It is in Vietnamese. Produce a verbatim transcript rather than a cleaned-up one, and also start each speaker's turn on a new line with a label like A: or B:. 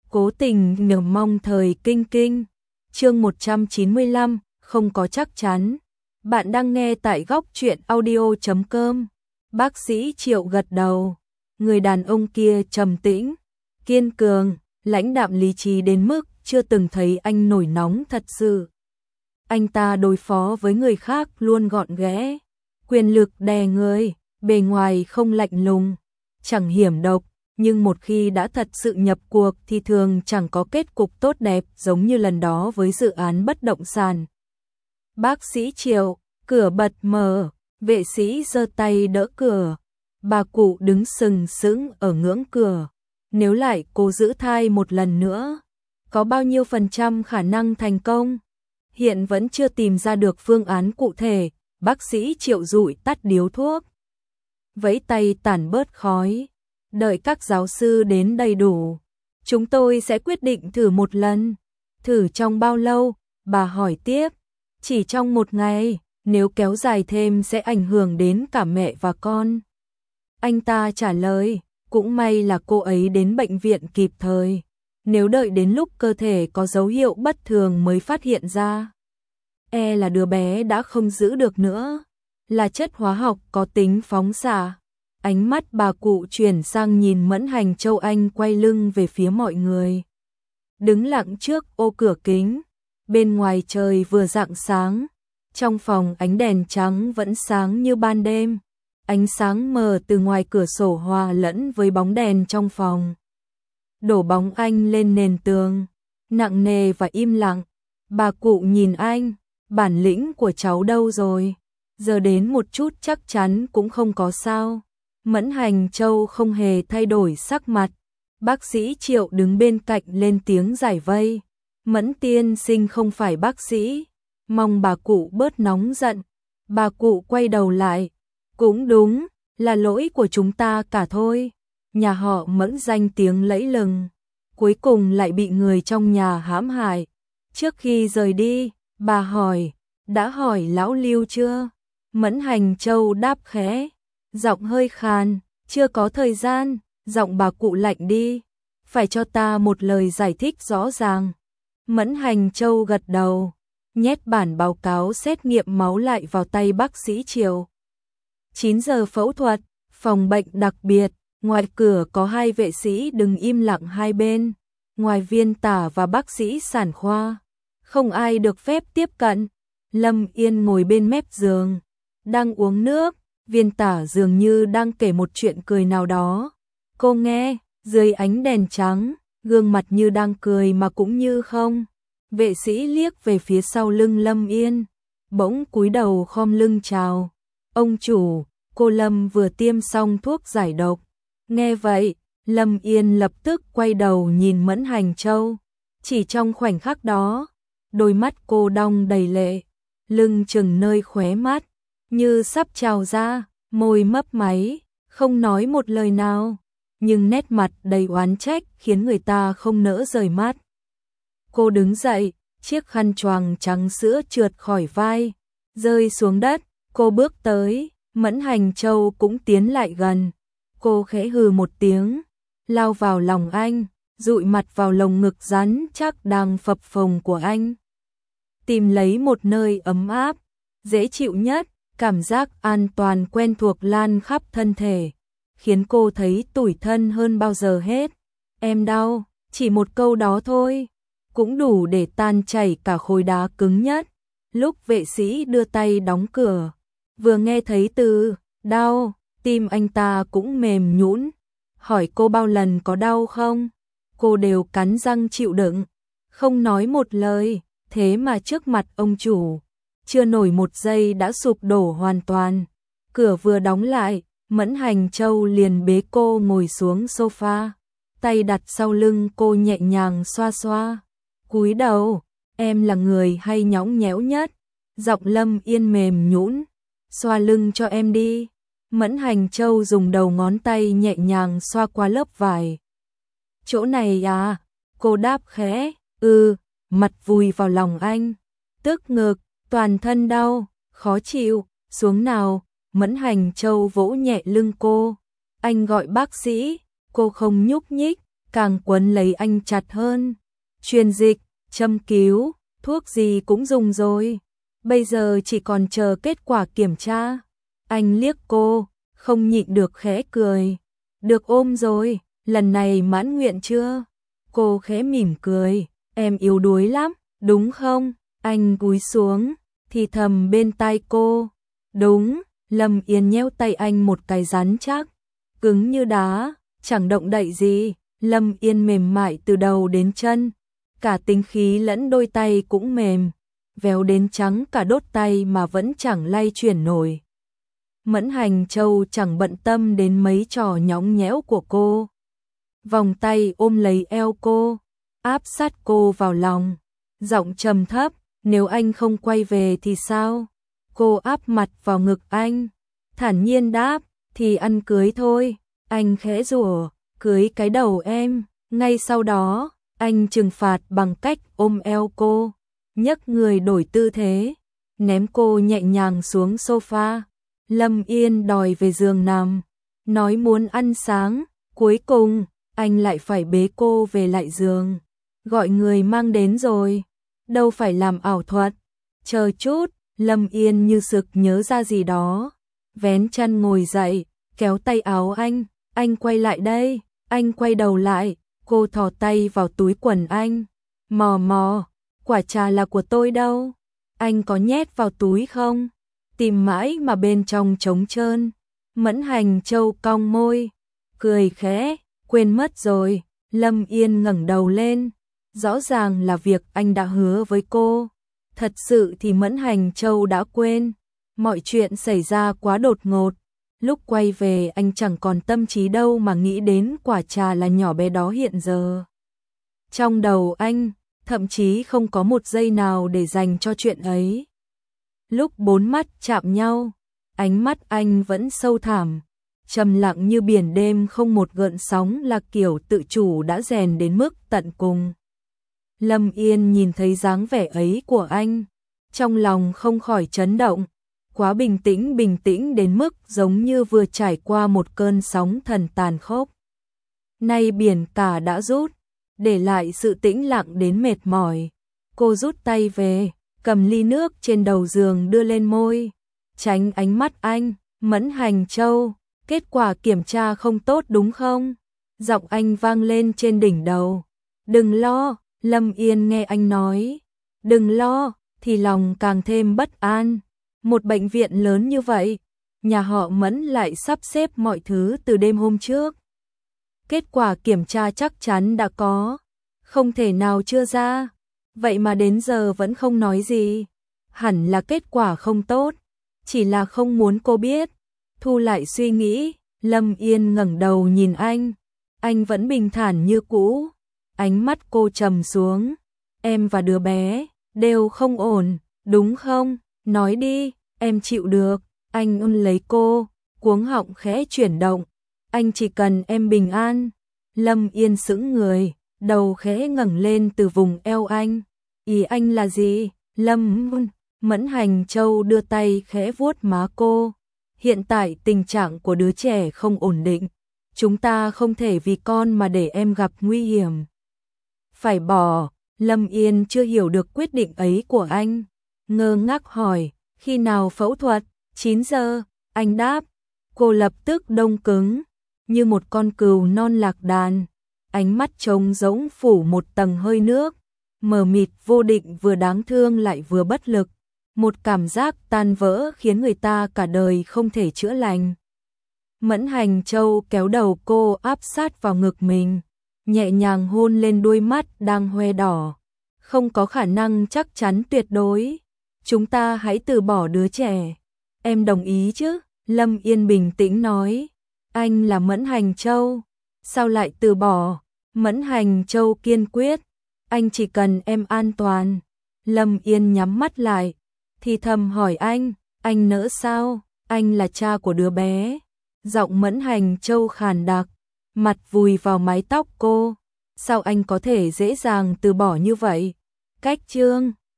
A: Cố tình nhờ mong thời kinh kinh. Chương một trăm chín mươi lăm, không có chắc chắn. Bạn đang nghe tại góc truyện audio chấm com. Bác sĩ Triệu gật đầu. Người đàn ông kia trầm tĩnh, kiên cường, lãnh đạm lý trí đến mức chưa từng thấy anh nổi nóng thật sự. Anh ta đối phó với người khác luôn gọn ghẽ, quyền lực đè người, bề ngoài không lạnh lùng, chẳng hiểm độc, nhưng một khi đã thật sự nhập cuộc thì thường chẳng có kết cục tốt đẹp, giống như lần đó với dự án bất động sản. Bác sĩ Triệu, cửa bật mở, vệ sĩ giơ tay đỡ cửa. Bà cụ đứng sừng sững ở ngưỡng cửa. Nếu lại cô giữ thai một lần nữa, có bao nhiêu phần trăm khả năng thành công? Hiện vẫn chưa tìm ra được phương án cụ thể. Bác sĩ Triệu dụi tắt điếu thuốc, vẫy tay tản bớt khói. Đợi các giáo sư đến đầy đủ, chúng tôi sẽ quyết định thử một lần. Thử trong bao lâu? Bà hỏi tiếp. Chỉ trong một ngày, nếu kéo dài thêm sẽ ảnh hưởng đến cả mẹ và con. Anh ta trả lời, cũng may là cô ấy đến bệnh viện kịp thời. Nếu đợi đến lúc cơ thể có dấu hiệu bất thường mới phát hiện ra, e là đứa bé đã không giữ được nữa. Là chất hóa học có tính phóng xạ. Ánh mắt bà cụ chuyển sang nhìn Mẫn Hành Châu. Anh quay lưng về phía mọi người, đứng lặng trước ô cửa kính. Bên ngoài trời vừa rạng sáng, trong phòng ánh đèn trắng vẫn sáng như ban đêm. Ánh sáng mờ từ ngoài cửa sổ hòa lẫn với bóng đèn trong phòng, đổ bóng anh lên nền tường, nặng nề và im lặng. Bà cụ nhìn anh, bản lĩnh của cháu đâu rồi? Giờ đến một chút chắc chắn cũng không có sao. Mẫn Hành Châu không hề thay đổi sắc mặt. Bác sĩ Triệu đứng bên cạnh lên tiếng giải vây. Mẫn tiên sinh không phải bác sĩ, mong bà cụ bớt nóng giận. Bà cụ quay đầu lại. Cũng đúng, là lỗi của chúng ta cả thôi. Nhà họ Mẫn danh tiếng lẫy lừng, cuối cùng lại bị người trong nhà hãm hại. Trước khi rời đi, bà hỏi, đã hỏi lão Lưu chưa? Mẫn Hành Châu đáp khẽ, giọng hơi khàn, chưa có thời gian. Giọng bà cụ lạnh đi, phải cho ta một lời giải thích rõ ràng. Mẫn Hành Châu gật đầu, nhét bản báo cáo xét nghiệm máu lại vào tay bác sĩ Triệu. chín giờ phẫu thuật, phòng bệnh đặc biệt, ngoài cửa có hai vệ sĩ đứng im lặng hai bên. Ngoài viên tả và bác sĩ sản khoa, không ai được phép tiếp cận. Lâm Yên ngồi bên mép giường, đang uống nước. Viên tả dường như đang kể một chuyện cười nào đó. Cô nghe, dưới ánh đèn trắng, gương mặt như đang cười mà cũng như không. Vệ sĩ liếc về phía sau lưng Lâm Yên, bỗng cúi đầu khom lưng chào. Ông chủ, cô Lâm vừa tiêm xong thuốc giải độc. Nghe vậy, Lâm Yên lập tức quay đầu nhìn Mẫn Hành Châu. Chỉ trong khoảnh khắc đó, đôi mắt cô đong đầy lệ, lưng chừng nơi khóe mắt, như sắp trào ra, môi mấp máy, không nói một lời nào, nhưng nét mặt đầy oán trách khiến người ta không nỡ rời mắt. Cô đứng dậy, chiếc khăn choàng trắng sữa trượt khỏi vai, rơi xuống đất. Cô bước tới, Mẫn Hành Châu cũng tiến lại gần. Cô khẽ hừ một tiếng, lao vào lòng anh, dụi mặt vào lồng ngực rắn chắc đang phập phồng của anh. Tìm lấy một nơi ấm áp, dễ chịu nhất. Cảm giác an toàn quen thuộc lan khắp thân thể, khiến cô thấy tủi thân hơn bao giờ hết. Em đau, chỉ một câu đó thôi, cũng đủ để tan chảy cả khối đá cứng nhất. Lúc vệ sĩ đưa tay đóng cửa, vừa nghe thấy từ đau, tim anh ta cũng mềm nhũn. Hỏi cô bao lần có đau không? Cô đều cắn răng chịu đựng, không nói một lời. Thế mà trước mặt ông chủ, chưa nổi một giây đã sụp đổ hoàn toàn. Cửa vừa đóng lại, Mẫn Hành Châu liền bế cô ngồi xuống sofa, tay đặt sau lưng cô nhẹ nhàng xoa xoa. Cúi đầu, em là người hay nhõng nhẽo nhất. Giọng Lâm Yên mềm nhũn, xoa lưng cho em đi. Mẫn Hành Châu dùng đầu ngón tay nhẹ nhàng xoa qua lớp vải. Chỗ này à? Cô đáp khẽ, ừ, mặt vùi vào lòng anh, tức ngực. Toàn thân đau, khó chịu, xuống nào. Mẫn Hành Châu vỗ nhẹ lưng cô. Anh gọi bác sĩ, cô không nhúc nhích, càng quấn lấy anh chặt hơn. Truyền dịch, châm cứu, thuốc gì cũng dùng rồi. Bây giờ chỉ còn chờ kết quả kiểm tra. Anh liếc cô, không nhịn được khẽ cười. Được ôm rồi, lần này mãn nguyện chưa? Cô khẽ mỉm cười, em yếu đuối lắm, đúng không? Anh cúi xuống, thì thầm bên tai cô. Đúng, Lâm Yên nhéo tay anh một cái rắn chắc, cứng như đá, chẳng động đậy gì. Lâm Yên mềm mại từ đầu đến chân, cả tính khí lẫn đôi tay cũng mềm, véo đến trắng cả đốt tay mà vẫn chẳng lay chuyển nổi. Mẫn Hành Châu chẳng bận tâm đến mấy trò nhõng nhẽo của cô. Vòng tay ôm lấy eo cô, áp sát cô vào lòng, giọng trầm thấp, nếu anh không quay về thì sao? Cô áp mặt vào ngực anh, thản nhiên đáp, thì ăn cưới thôi. Anh khẽ rủa, cưới cái đầu em. Ngay sau đó, anh trừng phạt bằng cách ôm eo cô, nhấc người đổi tư thế, ném cô nhẹ nhàng xuống sofa. Lâm Yên đòi về giường nằm, nói muốn ăn sáng, cuối cùng anh lại phải bế cô về lại giường. Gọi người mang đến rồi, đâu phải làm ảo thuật. Chờ chút, Lâm Yên như sực nhớ ra gì đó, vén chân ngồi dậy, kéo tay áo anh, anh quay lại đây. Anh quay đầu lại, cô thò tay vào túi quần anh, mò mò, quả trà là của tôi đâu, anh có nhét vào túi không? Tìm mãi mà bên trong trống trơn. Mẫn Hành Châu cong môi, cười khẽ, quên mất rồi. Lâm Yên ngẩng đầu lên, rõ ràng là việc anh đã hứa với cô. Thật sự thì Mẫn Hành Châu đã quên, mọi chuyện xảy ra quá đột ngột. Lúc quay về anh chẳng còn tâm trí đâu mà nghĩ đến quả trà là nhỏ bé đó hiện giờ. Trong đầu anh, thậm chí không có một giây nào để dành cho chuyện ấy. Lúc bốn mắt chạm nhau, ánh mắt anh vẫn sâu thẳm, trầm lặng như biển đêm không một gợn sóng, là kiểu tự chủ đã rèn đến mức tận cùng. Lâm Yên nhìn thấy dáng vẻ ấy của anh, trong lòng không khỏi chấn động. Quá bình tĩnh, bình tĩnh đến mức giống như vừa trải qua một cơn sóng thần tàn khốc. Nay biển cả đã rút, để lại sự tĩnh lặng đến mệt mỏi. Cô rút tay về, cầm ly nước trên đầu giường đưa lên môi, tránh ánh mắt anh. Mẫn Hành Châu, kết quả kiểm tra không tốt đúng không? Giọng anh vang lên trên đỉnh đầu. Đừng lo, Lâm Yên nghe anh nói. Đừng lo, thì lòng càng thêm bất an. Một bệnh viện lớn như vậy, nhà họ Mẫn lại sắp xếp mọi thứ từ đêm hôm trước. Kết quả kiểm tra chắc chắn đã có, không thể nào chưa ra. Vậy mà đến giờ vẫn không nói gì. Hẳn là kết quả không tốt, chỉ là không muốn cô biết. Thu lại suy nghĩ, Lâm Yên ngẩng đầu nhìn anh. Anh vẫn bình thản như cũ. Ánh mắt cô trầm xuống. Em và đứa bé đều không ổn, đúng không? Nói đi, em chịu được. Anh ôm lấy cô, cuống họng khẽ chuyển động. Anh chỉ cần em bình an. Lâm Yên sững người, đầu khẽ ngẩng lên từ vùng eo anh. Ý anh là gì? Lâm Mẫn Hành Châu đưa tay khẽ vuốt má cô. Hiện tại tình trạng của đứa trẻ không ổn định. Chúng ta không thể vì con mà để em gặp nguy hiểm. Phải bỏ. Lâm Yên chưa hiểu được quyết định ấy của anh. Ngơ ngác hỏi, khi nào phẫu thuật? chín giờ, anh đáp. Cô lập tức đông cứng, như một con cừu non lạc đàn. Ánh mắt trống rỗng phủ một tầng hơi nước, mờ mịt vô định, vừa đáng thương lại vừa bất lực. Một cảm giác tan vỡ khiến người ta cả đời không thể chữa lành. Mẫn Hành Châu kéo đầu cô áp sát vào ngực mình, nhẹ nhàng hôn lên đôi mắt đang hoe đỏ. Không có khả năng chắc chắn tuyệt đối. Chúng ta hãy từ bỏ đứa trẻ. Em đồng ý chứ? Lâm Yên bình tĩnh nói. Anh là Mẫn Hành Châu, sao lại từ bỏ? Mẫn Hành Châu kiên quyết. Anh chỉ cần em an toàn. Lâm Yên nhắm mắt lại, thì thầm hỏi anh, anh nỡ sao? Anh là cha của đứa bé. Giọng Mẫn Hành Châu khàn đặc, mặt vùi vào mái tóc cô. Sao anh có thể dễ dàng từ bỏ như vậy? Cách chương